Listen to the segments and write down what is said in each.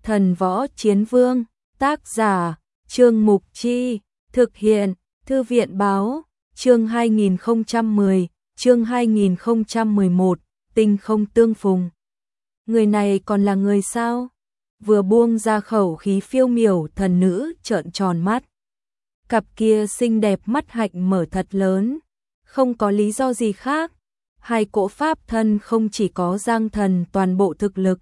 Thần Võ Chiến Vương, tác giả, Trương Mục Chi, thực hiện, Thư viện Báo, chương 2010, chương 2011, Tinh Không Tương Phùng. Người này còn là người sao? Vừa buông ra khẩu khí phiêu miểu, thần nữ trợn tròn mắt. Cặp kia xinh đẹp mắt hạnh mở thật lớn, không có lý do gì khác. Hai cỗ pháp thân không chỉ có Giang Thần toàn bộ thực lực,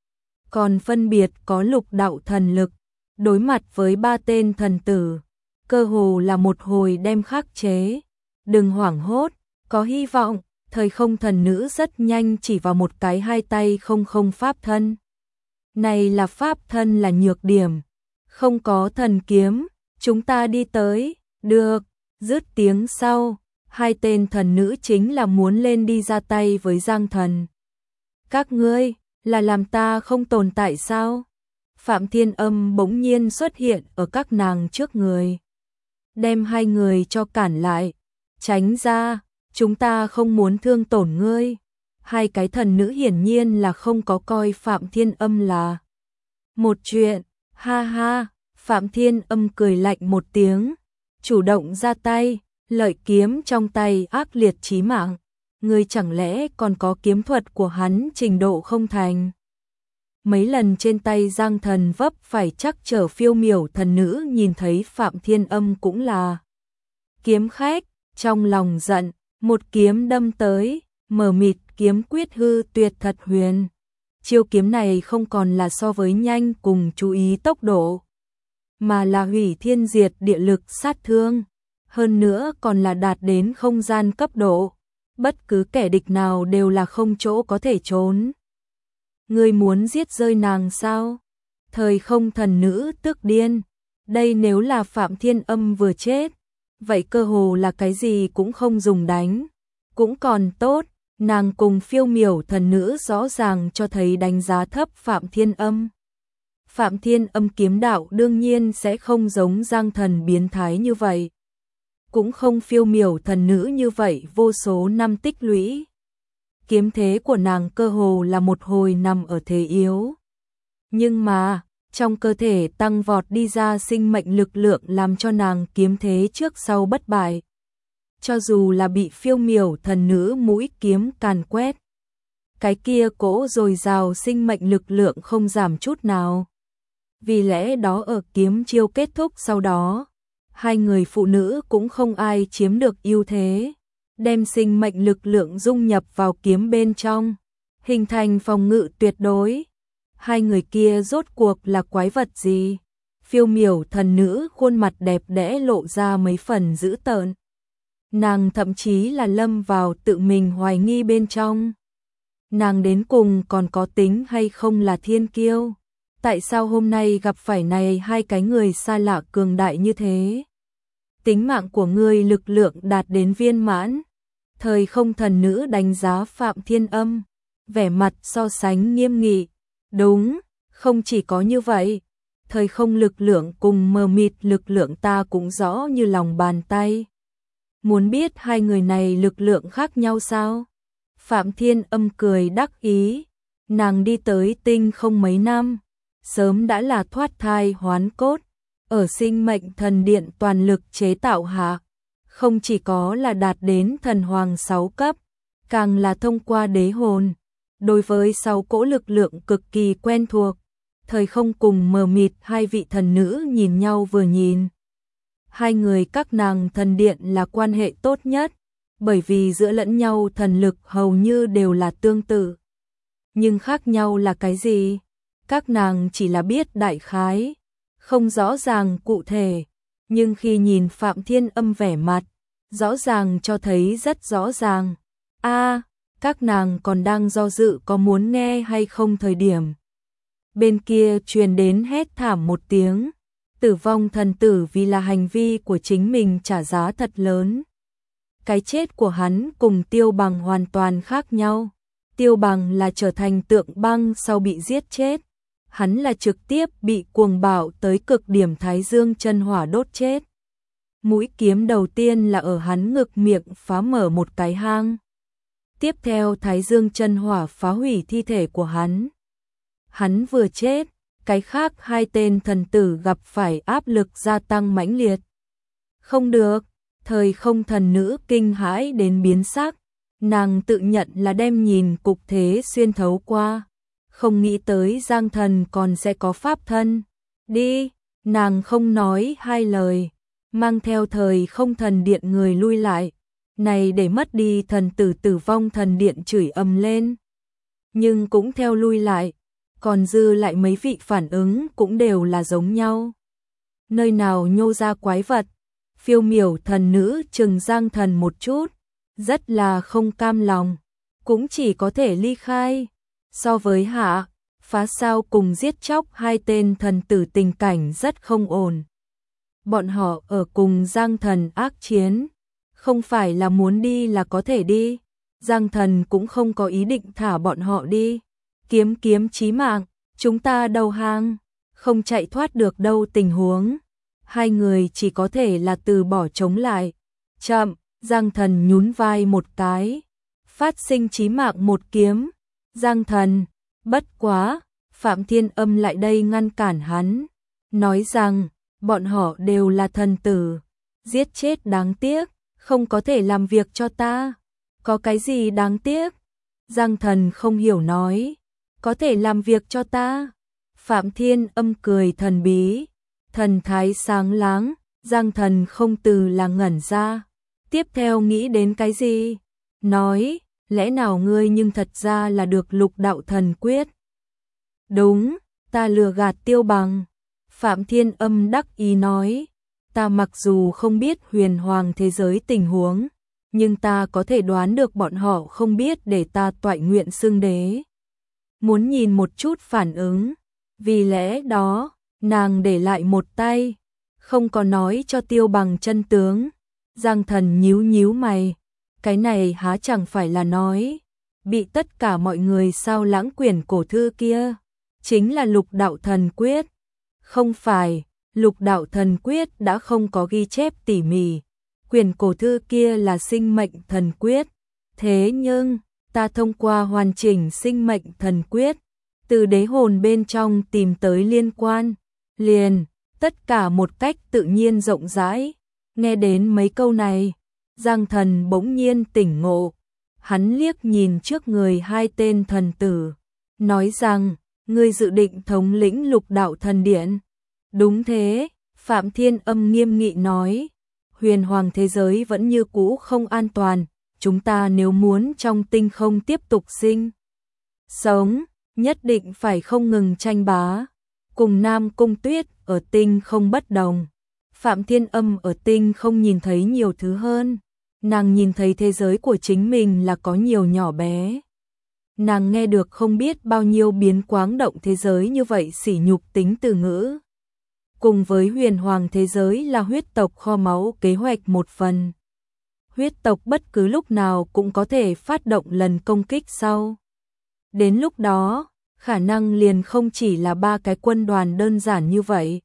còn phân biệt có lục đạo thần lực, đối mặt với ba tên thần tử, cơ hồ là một hồi đem khắc chế. Đừng hoảng hốt, có hy vọng. Thời không thần nữ rất nhanh chỉ vào một cái hai tay không pháp thân. Này là pháp thân là nhược điểm, không có thần kiếm, chúng ta đi tới, được. Dứt tiếng sau, hai tên thần nữ chính là muốn lên đi ra tay với Giang Thần. Các ngươi, là làm ta không tồn tại sao? Phạm Thiên Âm bỗng nhiên xuất hiện ở các nàng trước người, đem hai người cho cản lại. Tránh ra, chúng ta không muốn thương tổn ngươi. Hai cái thần nữ hiển nhiên là không có coi Phạm Thiên Âm là một chuyện. Ha ha, Phạm Thiên Âm cười lạnh một tiếng, chủ động ra tay, lợi kiếm trong tay ác liệt chí mạng. Ngươi chẳng lẽ còn có kiếm thuật của hắn trình độ không thành? Mấy lần trên tay Giang Thần vấp phải chắc trở phiêu miểu thần nữ nhìn thấy Phạm Thiên Âm cũng là kiếm khách, trong lòng giận, một kiếm đâm tới, mờ mịt kiếm quyết hư tuyệt thật huyền. Chiêu kiếm này không còn là so với nhanh cùng chú ý tốc độ, mà là hủy thiên diệt địa lực sát thương, hơn nữa còn là đạt đến không gian cấp độ, bất cứ kẻ địch nào đều là không chỗ có thể trốn. Ngươi muốn giết rơi nàng sao? Thời không thần nữ tức điên, đây nếu là Phạm Thiên Âm vừa chết, vậy cơ hồ là cái gì cũng không dùng đánh, cũng còn tốt. Nàng cùng phiêu miểu thần nữ rõ ràng cho thấy đánh giá thấp Phạm Thiên Âm. Phạm Thiên Âm kiếm đạo đương nhiên sẽ không giống Giang Thần biến thái như vậy, cũng không phiêu miểu thần nữ như vậy vô số năm tích lũy. Kiếm thế của nàng cơ hồ là một hồi nằm ở thế yếu, nhưng mà trong cơ thể tăng vọt đi ra sinh mệnh lực lượng làm cho nàng kiếm thế trước sau bất bại. Cho dù là bị phiêu miểu thần nữ mũi kiếm càn quét, cái kia cỗ dồi dào sinh mệnh lực lượng không giảm chút nào. Vì lẽ đó ở kiếm chiêu kết thúc sau đó, hai người phụ nữ cũng không ai chiếm được ưu thế, đem sinh mệnh lực lượng dung nhập vào kiếm bên trong, hình thành phòng ngự tuyệt đối. Hai người kia rốt cuộc là quái vật gì? Phiêu miểu thần nữ khuôn mặt đẹp đẽ lộ ra mấy phần dữ tợn. Nàng thậm chí là lâm vào tự mình hoài nghi bên trong. Nàng đến cùng còn có tính hay không là thiên kiêu? Tại sao hôm nay gặp phải này hai cái người xa lạ cường đại như thế? Tính mạng của ngươi lực lượng đạt đến viên mãn. Thời không thần nữ đánh giá Phạm Thiên Âm, vẻ mặt so sánh nghiêm nghị. Đúng, không chỉ có như vậy, thời không lực lượng cùng mờ mịt lực lượng ta cũng rõ như lòng bàn tay. Muốn biết hai người này lực lượng khác nhau sao? Phạm Thiên Âm cười đắc ý, nàng đi tới tinh không mấy năm, sớm đã là thoát thai hoán cốt, ở sinh mệnh thần điện toàn lực chế tạo hạ, không chỉ có là đạt đến thần hoàng 6 cấp, càng là thông qua đế hồn, đối với 6 cỗ lực lượng cực kỳ quen thuộc. Thời không cùng mờ mịt hai vị thần nữ nhìn nhau vừa nhìn. Hai người các nàng thần điện là quan hệ tốt nhất, bởi vì giữa lẫn nhau thần lực hầu như đều là tương tự. Nhưng khác nhau là cái gì? Các nàng chỉ là biết đại khái, không rõ ràng cụ thể, nhưng khi nhìn Phạm Thiên Âm vẻ mặt, rõ ràng cho thấy rất rõ ràng. Các nàng còn đang do dự có muốn nghe hay không thời điểm. Bên kia truyền đến hét thảm một tiếng, tử vong thần tử vì là hành vi của chính mình trả giá thật lớn. Cái chết của hắn cùng Tiêu Bằng hoàn toàn khác nhau. Tiêu Bằng là trở thành tượng băng sau bị giết chết. Hắn là trực tiếp bị cuồng bạo tới cực điểm Thái Dương chân hỏa đốt chết. Mũi kiếm đầu tiên là ở hắn ngực miệng phá mở một cái hang. Tiếp theo Thái Dương chân hỏa phá hủy thi thể của hắn. Hắn vừa chết, cái khác hai tên thần tử gặp phải áp lực gia tăng mãnh liệt. Không được, thời không thần nữ kinh hãi đến biến sắc, nàng tự nhận là đem nhìn cục thế xuyên thấu qua, không nghĩ tới Giang Thần còn sẽ có pháp thân. Đi, nàng không nói hai lời, mang theo thời không thần điện người lui lại, này để mất đi thần tử tử vong thần điện chửi ầm lên. Nhưng cũng theo lui lại, còn dư lại mấy vị phản ứng cũng đều là giống nhau. Nơi nào nhô ra quái vật, phiêu miểu thần nữ chừng Giang Thần một chút, rất là không cam lòng, cũng chỉ có thể ly khai. So với Hạ, Phá Sao cùng giết chóc hai tên thần tử tình cảnh rất không ổn. Bọn họ ở cùng Giang Thần ác chiến, không phải là muốn đi là có thể đi. Giang Thần cũng không có ý định thả bọn họ đi. Kiếm chí mạng, chúng ta đầu hàng, không chạy thoát được đâu tình huống. Hai người chỉ có thể là từ bỏ chống lại. Chậm, Giang Thần nhún vai một cái, phát sinh chí mạng một kiếm. Giang Thần, bất quá, Phạm Thiên Âm lại đây ngăn cản hắn, nói rằng, bọn họ đều là thần tử, giết chết đáng tiếc, không có thể làm việc cho ta. Có cái gì đáng tiếc? Giang Thần không hiểu nói, có thể làm việc cho ta. Phạm Thiên Âm cười thần bí, thần thái sáng láng, Giang Thần không từ là ngẩn ra. Tiếp theo nghĩ đến cái gì? Nói, lẽ nào ngươi nhưng thật ra là được lục đạo thần quyết? Đúng, ta lừa gạt Tiêu Bằng. Phạm Thiên Âm đắc ý nói, ta mặc dù không biết huyền hoàng thế giới tình huống, nhưng ta có thể đoán được bọn họ không biết để ta toại nguyện xưng đế. Muốn nhìn một chút phản ứng, vì lẽ đó, nàng để lại một tay, không có nói cho Tiêu Bằng chân tướng. Giang Thần nhíu mày, cái này há chẳng phải là nói, bị tất cả mọi người sao lãng quyển cổ thư kia, chính là lục đạo thần quyết. Không phải, lục đạo thần quyết đã không có ghi chép tỉ mỉ, quyển cổ thư kia là sinh mệnh thần quyết. Thế nhưng, ta thông qua hoàn chỉnh sinh mệnh thần quyết, từ đế hồn bên trong tìm tới liên quan, liền, tất cả một cách tự nhiên rộng rãi. Nghe đến mấy câu này, Giang Thần bỗng nhiên tỉnh ngộ, hắn liếc nhìn trước người hai tên thần tử, nói rằng, ngươi dự định thống lĩnh lục đạo thần điện. Đúng thế, Phạm Thiên Âm nghiêm nghị nói, huyền hoàng thế giới vẫn như cũ không an toàn, chúng ta nếu muốn trong tinh không tiếp tục sinh sống, nhất định phải không ngừng tranh bá. Cùng Nam Cung Tuyết ở tinh không bất đồng, Phạm Thiên Âm ở tinh không nhìn thấy nhiều thứ hơn, nàng nhìn thấy thế giới của chính mình là có nhiều nhỏ bé. Nàng nghe được không biết bao nhiêu biến quáng động thế giới như vậy sỉ nhục tính từ ngữ. Cùng với huyền hoàng thế giới là huyết tộc kho máu kế hoạch một phần. Huyết tộc bất cứ lúc nào cũng có thể phát động lần công kích sau. Đến lúc đó, khả năng liền không chỉ là 3 cái quân đoàn đơn giản như vậy.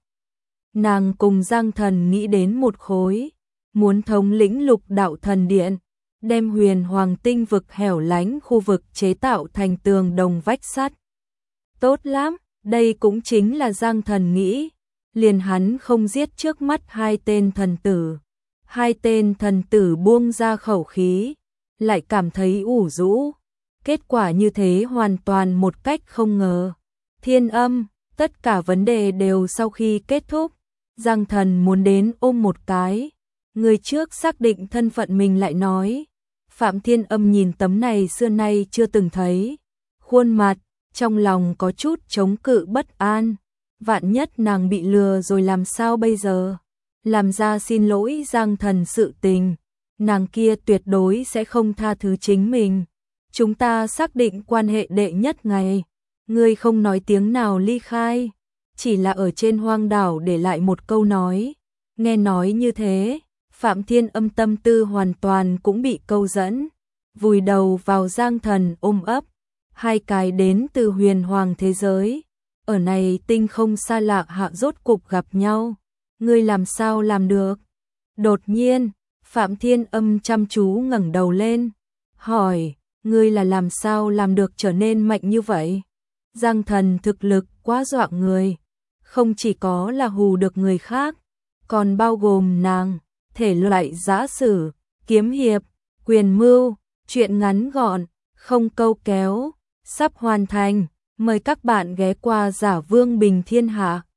Nàng cùng Giang Thần nghĩ đến một khối, muốn thống lĩnh lục đạo thần điện, đem huyền hoàng tinh vực hẻo lánh khu vực chế tạo thành tường đồng vách sắt. Tốt lắm, đây cũng chính là Giang Thần nghĩ, liền hắn không giết trước mắt hai tên thần tử. Hai tên thần tử buông ra khẩu khí, lại cảm thấy ủ rũ. Kết quả như thế hoàn toàn một cách không ngờ. Thiên Âm, tất cả vấn đề đều sau khi kết thúc, Giang Thần muốn đến ôm một cái. Người trước xác định thân phận mình lại nói. Phạm Thiên Âm nhìn tấm này xưa nay chưa từng thấy. Khuôn mặt, trong lòng có chút chống cự bất an. Vạn nhất nàng bị lừa rồi làm sao bây giờ? Làm ra xin lỗi Giang Thần sự tình, nàng kia tuyệt đối sẽ không tha thứ chính mình. Chúng ta xác định quan hệ đệ nhất ngày, ngươi không nói tiếng nào ly khai, chỉ là ở trên hoang đảo để lại một câu nói. Nghe nói như thế, Phạm Thiên Âm tâm tư hoàn toàn cũng bị câu dẫn, vùi đầu vào Giang Thần ôm ấp. Hai cái đến từ huyền hoàng thế giới, ở này tinh không xa lạ hạ rốt cục gặp nhau. Ngươi làm sao làm được? Đột nhiên, Phạm Thiên Âm chăm chú ngẩng đầu lên, hỏi, ngươi là làm sao làm được trở nên mạnh như vậy? Giang Thần thực lực quá dọa người, không chỉ có là hù được người khác, còn bao gồm nàng, thể loại giã sử, kiếm hiệp, quyền mưu, truyện ngắn gọn, không câu kéo, sắp hoàn thành, mời các bạn ghé qua Giả Vương Bình Thiên Hạ.